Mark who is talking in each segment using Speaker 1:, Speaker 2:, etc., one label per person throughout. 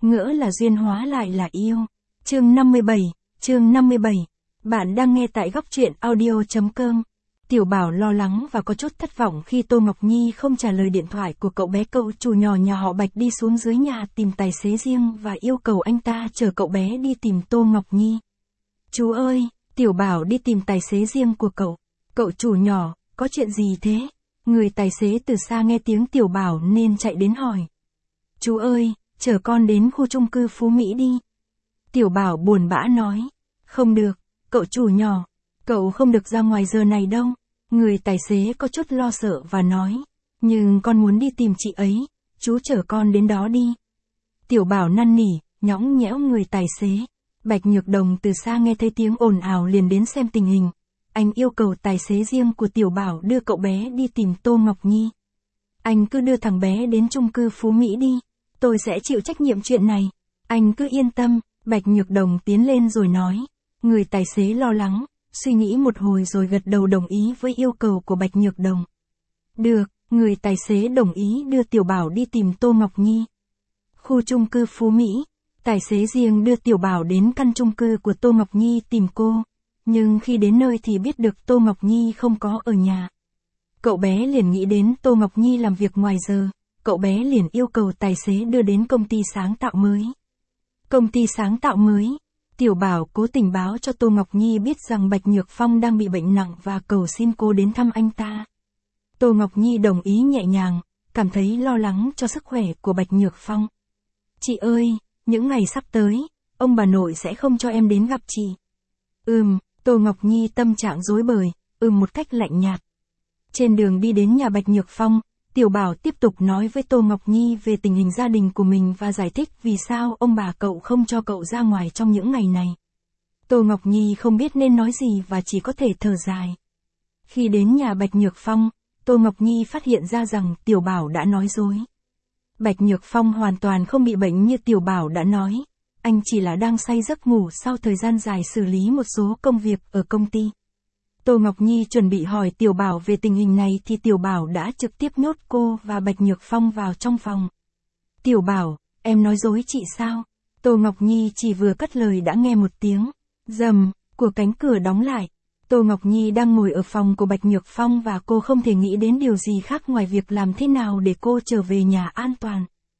Speaker 1: ngỡ là duyên hóa lại là yêu. Chương 57, chương 57. Bạn đang nghe tại góc truyện audio.com. Tiểu Bảo lo lắng và có chút thất vọng khi Tô Ngọc Nhi không trả lời điện thoại của cậu bé. Cậu chủ nhỏ nhà họ Bạch đi xuống dưới nhà tìm tài xế riêng và yêu cầu anh ta chở cậu bé đi tìm Tô Ngọc Nhi. Chú ơi, Tiểu Bảo đi tìm tài xế riêng của cậu. Cậu chủ nhỏ, có chuyện gì thế? Người tài xế từ xa nghe tiếng Tiểu Bảo nên chạy đến hỏi. Chú ơi, chở con đến khu chung cư Phú Mỹ đi. Tiểu Bảo buồn bã nói. Không được, cậu chủ nhỏ, cậu không được ra ngoài giờ này đâu. Người tài xế có chút lo sợ và nói. Nhưng con muốn đi tìm chị ấy, chú chở con đến đó đi. Tiểu Bảo năn nỉ, nhõng nhẽo người tài xế. Bạch Nhược Đồng từ xa nghe thấy tiếng ồn ào liền đến xem tình hình. Anh yêu cầu tài xế riêng của Tiểu Bảo đưa cậu bé đi tìm Tô Ngọc Nhi. Anh cứ đưa thằng bé đến chung cư Phú Mỹ đi, tôi sẽ chịu trách nhiệm chuyện này. Anh cứ yên tâm, Bạch Nhược Đồng tiến lên rồi nói. Người tài xế lo lắng, suy nghĩ một hồi rồi gật đầu đồng ý với yêu cầu của Bạch Nhược Đồng. Được, người tài xế đồng ý đưa Tiểu Bảo đi tìm Tô Ngọc Nhi. Khu chung cư Phú Mỹ, tài xế riêng đưa Tiểu Bảo đến căn chung cư của Tô Ngọc Nhi tìm cô. Nhưng khi đến nơi thì biết được Tô Ngọc Nhi không có ở nhà. Cậu bé liền nghĩ đến Tô Ngọc Nhi làm việc ngoài giờ, cậu bé liền yêu cầu tài xế đưa đến công ty sáng tạo mới. Công ty sáng tạo mới, Tiểu Bảo cố tình báo cho Tô Ngọc Nhi biết rằng Bạch Nhược Phong đang bị bệnh nặng và cầu xin cô đến thăm anh ta. Tô Ngọc Nhi đồng ý nhẹ nhàng, cảm thấy lo lắng cho sức khỏe của Bạch Nhược Phong. Chị ơi, những ngày sắp tới, ông bà nội sẽ không cho em đến gặp chị. Tô Ngọc Nhi tâm trạng rối bời, một cách lạnh nhạt. Trên đường đi đến nhà Bạch Nhược Phong, Tiểu Bảo tiếp tục nói với Tô Ngọc Nhi về tình hình gia đình của mình và giải thích vì sao ông bà cậu không cho cậu ra ngoài trong những ngày này. Tô Ngọc Nhi không biết nên nói gì và chỉ có thể thở dài. Khi đến nhà Bạch Nhược Phong, Tô Ngọc Nhi phát hiện ra rằng Tiểu Bảo đã nói dối. Bạch Nhược Phong hoàn toàn không bị bệnh như Tiểu Bảo đã nói. Anh chỉ là đang say giấc ngủ sau thời gian dài xử lý một số công việc ở công ty. Tô Ngọc Nhi chuẩn bị hỏi Tiểu Bảo về tình hình này thì Tiểu Bảo đã trực tiếp nhốt cô và Bạch Nhược Phong vào trong phòng. Tiểu Bảo, em nói dối chị sao? Tô Ngọc Nhi chỉ vừa cất lời đã nghe một tiếng rầm của cánh cửa đóng lại. Tô Ngọc Nhi đang ngồi ở phòng của Bạch Nhược Phong và cô không thể nghĩ đến điều gì khác ngoài việc làm thế nào để cô trở về nhà an toàn.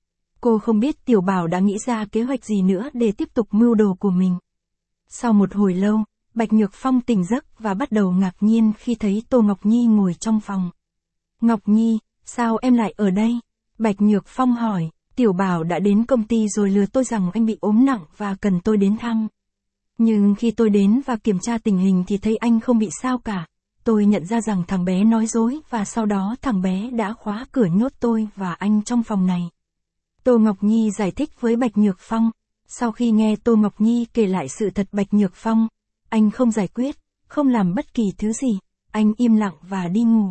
Speaker 1: Cô không biết Tiểu Bảo đã nghĩ ra kế hoạch gì nữa để tiếp tục mưu đồ của mình. Sau một hồi lâu, Bạch Nhược Phong tỉnh giấc và bắt đầu ngạc nhiên khi thấy Tô Ngọc Nhi ngồi trong phòng. Ngọc Nhi, sao em lại ở đây? Bạch Nhược Phong hỏi, Tiểu Bảo đã đến công ty rồi lừa tôi rằng anh bị ốm nặng và cần tôi đến thăm. Nhưng khi tôi đến và kiểm tra tình hình thì thấy anh không bị sao cả. Tôi nhận ra rằng thằng bé nói dối và sau đó thằng bé đã khóa cửa nhốt tôi và anh trong phòng này. Tô Ngọc Nhi giải thích với Bạch Nhược Phong. Sau khi nghe Tô Ngọc Nhi kể lại sự thật Bạch Nhược Phong, anh không giải quyết, không làm bất kỳ thứ gì, anh im lặng và đi ngủ.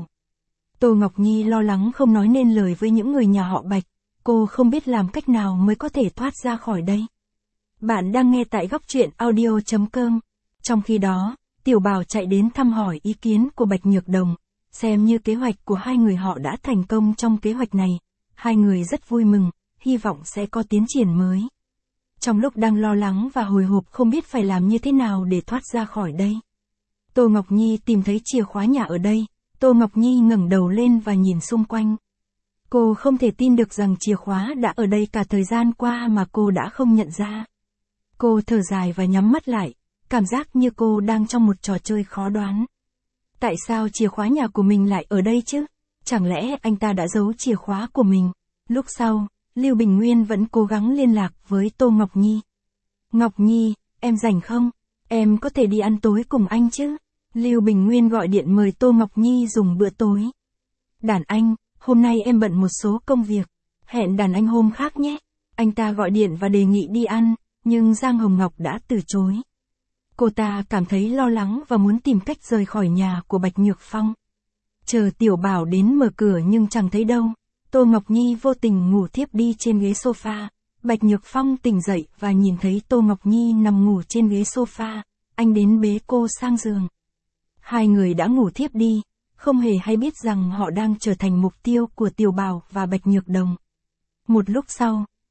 Speaker 1: Tô Ngọc Nhi lo lắng không nói nên lời với những người nhà họ Bạch, cô không biết làm cách nào mới có thể thoát ra khỏi đây. Bạn đang nghe tại góc truyện audio.com. Trong khi đó, Tiểu Bảo chạy đến thăm hỏi ý kiến của Bạch Nhược Đồng, xem như kế hoạch của hai người họ đã thành công trong kế hoạch này. Hai người rất vui mừng, hy vọng sẽ có tiến triển mới. Trong lúc đang lo lắng và hồi hộp không biết phải làm như thế nào để thoát ra khỏi đây, Tô Ngọc Nhi tìm thấy chìa khóa nhà ở đây. Tô Ngọc Nhi ngẩng đầu lên và nhìn xung quanh. Cô không thể tin được rằng chìa khóa đã ở đây cả thời gian qua mà cô đã không nhận ra. Cô thở dài và nhắm mắt lại, cảm giác như cô đang trong một trò chơi khó đoán. Tại sao chìa khóa nhà của mình lại ở đây chứ? Chẳng lẽ anh ta đã giấu chìa khóa của mình? Lúc sau, Lưu Bình Nguyên vẫn cố gắng liên lạc với Tô Ngọc Nhi. Ngọc Nhi, em rảnh không? Em có thể đi ăn tối cùng anh chứ? Lưu Bình Nguyên gọi điện mời Tô Ngọc Nhi dùng bữa tối. Đàn anh, hôm nay em bận một số công việc. Hẹn đàn anh hôm khác nhé. Anh ta gọi điện và đề nghị đi ăn, nhưng Giang Hồng Ngọc đã từ chối. Cô ta cảm thấy lo lắng và muốn tìm cách rời khỏi nhà của Bạch Nhược Phong. Chờ Tiểu Bảo đến mở cửa nhưng chẳng thấy đâu. Tô Ngọc Nhi vô tình ngủ thiếp đi trên ghế sofa. Bạch Nhược Phong tỉnh dậy và nhìn thấy Tô Ngọc Nhi nằm ngủ trên ghế sofa. Anh đến bế cô sang giường. Hai người đã ngủ thiếp đi, không hề hay biết rằng họ đang trở thành mục tiêu của Tiểu Bảo và Bạch Nhược Đồng. Một lúc sau,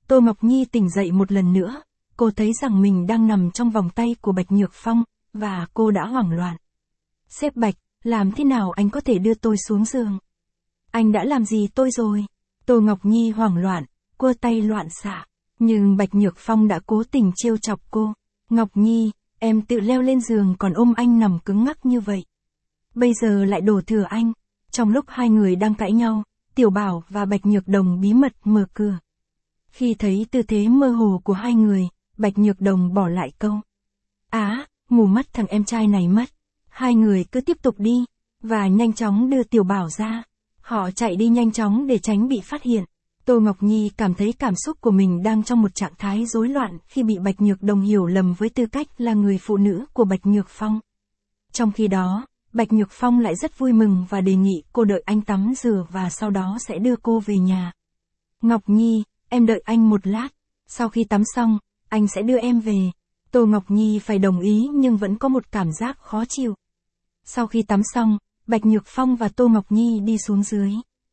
Speaker 1: Tô Ngọc Nhi tỉnh dậy một lần nữa, cô thấy rằng mình đang nằm trong vòng tay của Bạch Nhược Phong, và cô đã hoảng loạn. Sếp Bạch, làm thế nào anh có thể đưa tôi xuống giường? Anh đã làm gì tôi rồi? Tô Ngọc Nhi hoảng loạn, quơ tay loạn xạ. Nhưng Bạch Nhược Phong đã cố tình trêu chọc cô. Ngọc Nhi, em tự leo lên giường còn ôm anh nằm cứng ngắc như vậy. Bây giờ lại đổ thừa anh. Trong lúc hai người đang cãi nhau, Tiểu Bảo và Bạch Nhược Đồng bí mật mở cửa. Khi thấy tư thế mơ hồ của hai người, Bạch Nhược Đồng bỏ lại câu. Mù mắt thằng em trai này mất. Hai người cứ tiếp tục đi, và nhanh chóng đưa Tiểu Bảo ra. Họ chạy đi nhanh chóng để tránh bị phát hiện. Tô Ngọc Nhi cảm thấy cảm xúc của mình đang trong một trạng thái rối loạn khi bị Bạch Nhược Đồng hiểu lầm với tư cách là người phụ nữ của Bạch Nhược Phong. Trong khi đó, Bạch Nhược Phong lại rất vui mừng và đề nghị cô đợi anh tắm rửa và sau đó sẽ đưa cô về nhà. Ngọc Nhi, em đợi anh một lát. Sau khi tắm xong, anh sẽ đưa em về. Tô Ngọc Nhi phải đồng ý nhưng vẫn có một cảm giác khó chịu. Sau khi tắm xong, Bạch Nhược Phong và Tô Ngọc Nhi đi xuống dưới.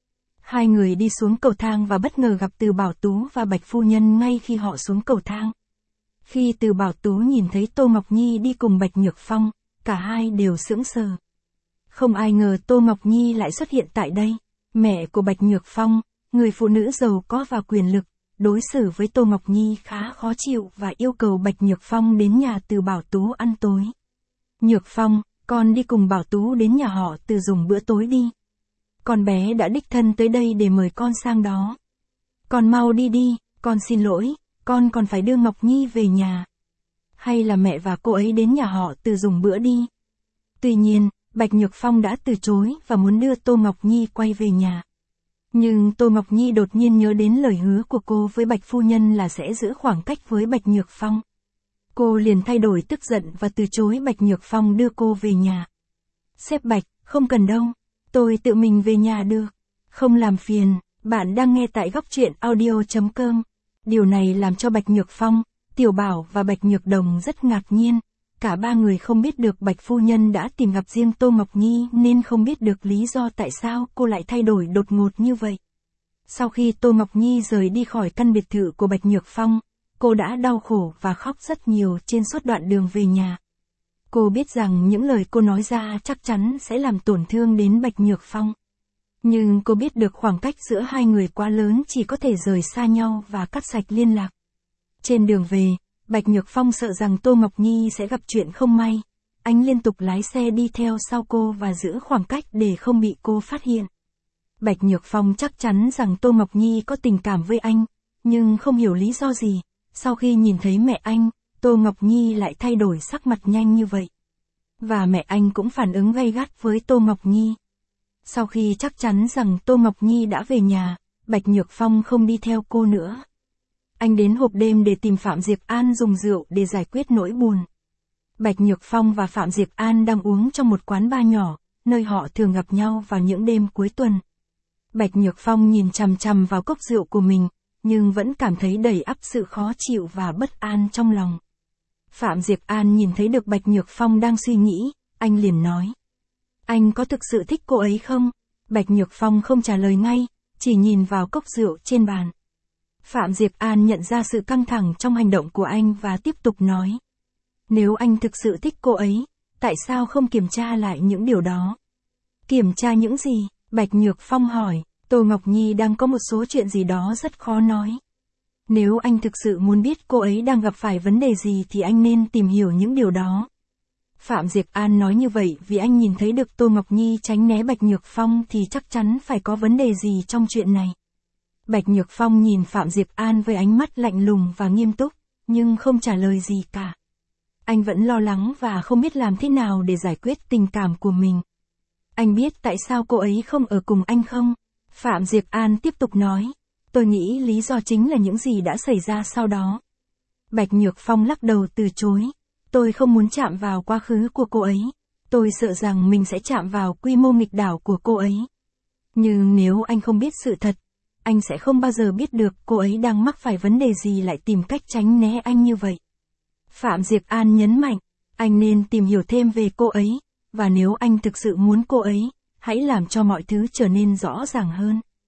Speaker 1: Hai người đi xuống cầu thang và bất ngờ gặp Từ Bảo Tú và Bạch Phu Nhân ngay khi họ xuống cầu thang. Khi Từ Bảo Tú nhìn thấy Tô Ngọc Nhi đi cùng Bạch Nhược Phong, cả hai đều sững sờ. Không ai ngờ Tô Ngọc Nhi lại xuất hiện tại đây. Mẹ của Bạch Nhược Phong, người phụ nữ giàu có và quyền lực, đối xử với Tô Ngọc Nhi khá khó chịu và yêu cầu Bạch Nhược Phong đến nhà Từ Bảo Tú ăn tối. Nhược Phong, con đi cùng Bảo Tú đến nhà họ Từ dùng bữa tối đi. Con bé đã đích thân tới đây để mời con sang đó. Con mau đi đi, con xin lỗi, con còn phải đưa Ngọc Nhi về nhà. Hay là mẹ và cô ấy đến nhà họ Từ dùng bữa đi. Tuy nhiên, Bạch Nhược Phong đã từ chối và muốn đưa Tô Ngọc Nhi quay về nhà. Nhưng Tô Ngọc Nhi đột nhiên nhớ đến lời hứa của cô với Bạch Phu Nhân là sẽ giữ khoảng cách với Bạch Nhược Phong. Cô liền thay đổi tức giận và từ chối Bạch Nhược Phong đưa cô về nhà. Sếp Bạch, không cần đâu. Tôi tự mình về nhà được. Không làm phiền, bạn đang nghe tại góc truyện audio.com. Điều này làm cho Bạch Nhược Phong, Tiểu Bảo và Bạch Nhược Đồng rất ngạc nhiên. Cả ba người không biết được Bạch Phu Nhân đã tìm gặp riêng Tô Ngọc Nhi nên không biết được lý do tại sao cô lại thay đổi đột ngột như vậy. Sau khi Tô Ngọc Nhi rời đi khỏi căn biệt thự của Bạch Nhược Phong, cô đã đau khổ và khóc rất nhiều trên suốt đoạn đường về nhà. Cô biết rằng những lời cô nói ra chắc chắn sẽ làm tổn thương đến Bạch Nhược Phong. Nhưng cô biết được khoảng cách giữa hai người quá lớn chỉ có thể rời xa nhau và cắt sạch liên lạc. Trên đường về, Bạch Nhược Phong sợ rằng Tô Ngọc Nhi sẽ gặp chuyện không may. Anh liên tục lái xe đi theo sau cô và giữ khoảng cách để không bị cô phát hiện. Bạch Nhược Phong chắc chắn rằng Tô Ngọc Nhi có tình cảm với anh, nhưng không hiểu lý do gì. Sau khi nhìn thấy mẹ anh, Tô Ngọc Nhi lại thay đổi sắc mặt nhanh như vậy. Và mẹ anh cũng phản ứng gay gắt với Tô Ngọc Nhi. Sau khi chắc chắn rằng Tô Ngọc Nhi đã về nhà, Bạch Nhược Phong không đi theo cô nữa. Anh đến hộp đêm để tìm Phạm Diệp An dùng rượu để giải quyết nỗi buồn. Bạch Nhược Phong và Phạm Diệp An đang uống trong một quán bar nhỏ, nơi họ thường gặp nhau vào những đêm cuối tuần. Bạch Nhược Phong nhìn chằm chằm vào cốc rượu của mình, nhưng vẫn cảm thấy đầy ắp sự khó chịu và bất an trong lòng. Phạm Diệp An nhìn thấy được Bạch Nhược Phong đang suy nghĩ, anh liền nói. Anh có thực sự thích cô ấy không? Bạch Nhược Phong không trả lời ngay, chỉ nhìn vào cốc rượu trên bàn. Phạm Diệp An nhận ra sự căng thẳng trong hành động của anh và tiếp tục nói. Nếu anh thực sự thích cô ấy, tại sao không kiểm tra lại những điều đó? Kiểm tra những gì? Bạch Nhược Phong hỏi. Tô Ngọc Nhi đang có một số chuyện gì đó rất khó nói. Nếu anh thực sự muốn biết cô ấy đang gặp phải vấn đề gì thì anh nên tìm hiểu những điều đó. Phạm Diệp An nói như vậy vì anh nhìn thấy được Tô Ngọc Nhi tránh né Bạch Nhược Phong thì chắc chắn phải có vấn đề gì trong chuyện này. Bạch Nhược Phong nhìn Phạm Diệp An với ánh mắt lạnh lùng và nghiêm túc, nhưng không trả lời gì cả. Anh vẫn lo lắng và không biết làm thế nào để giải quyết tình cảm của mình. Anh biết tại sao cô ấy không ở cùng anh không? Phạm Diệp An tiếp tục nói. Tôi nghĩ lý do chính là những gì đã xảy ra sau đó. Bạch Nhược Phong lắc đầu từ chối. Tôi không muốn chạm vào quá khứ của cô ấy. Tôi sợ rằng mình sẽ chạm vào quy mô nghịch đảo của cô ấy. Nhưng nếu anh không biết sự thật, anh sẽ không bao giờ biết được cô ấy đang mắc phải vấn đề gì lại tìm cách tránh né anh như vậy. Phạm Diệp An nhấn mạnh, anh nên tìm hiểu thêm về cô ấy, và nếu anh thực sự muốn cô ấy, hãy làm cho mọi thứ trở nên rõ ràng hơn.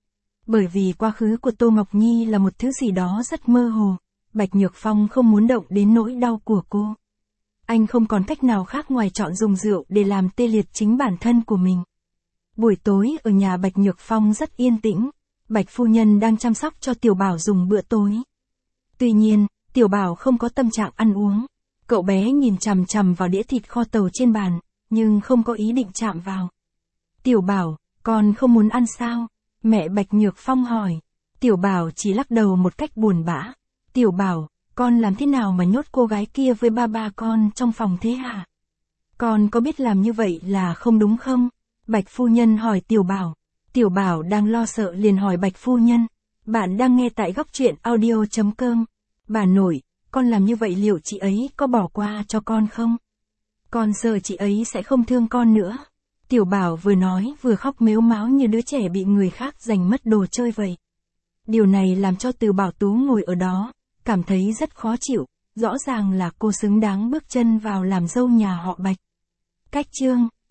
Speaker 1: Bởi vì quá khứ của Tô Ngọc Nhi là một thứ gì đó rất mơ hồ, Bạch Nhược Phong không muốn động đến nỗi đau của cô. Anh không còn cách nào khác ngoài chọn dùng rượu để làm tê liệt chính bản thân của mình. Buổi tối ở nhà Bạch Nhược Phong rất yên tĩnh, Bạch phu nhân đang chăm sóc cho Tiểu Bảo dùng bữa tối. Tuy nhiên, Tiểu Bảo không có tâm trạng ăn uống. Cậu bé nhìn chằm chằm vào đĩa thịt kho tàu trên bàn, nhưng không có ý định chạm vào. Tiểu Bảo, con không muốn ăn sao? Mẹ Bạch Nhược Phong hỏi. Tiểu Bảo chỉ lắc đầu một cách buồn bã. Tiểu Bảo, con làm thế nào mà nhốt cô gái kia với ba con trong phòng thế hả? Con có biết làm như vậy là không đúng không? Bạch phu nhân hỏi Tiểu Bảo. Tiểu Bảo đang lo sợ liền hỏi Bạch phu nhân. Bạn đang nghe tại góc truyện audio.com. Bà nội, con làm như vậy liệu chị ấy có bỏ qua cho con không? Con sợ chị ấy sẽ không thương con nữa. Tiểu Bảo vừa nói vừa khóc mếu máo như đứa trẻ bị người khác giành mất đồ chơi vậy. Điều này làm cho Từ Bảo Tú ngồi ở đó, cảm thấy rất khó chịu, rõ ràng là cô xứng đáng bước chân vào làm dâu nhà họ Bạch. Cách chương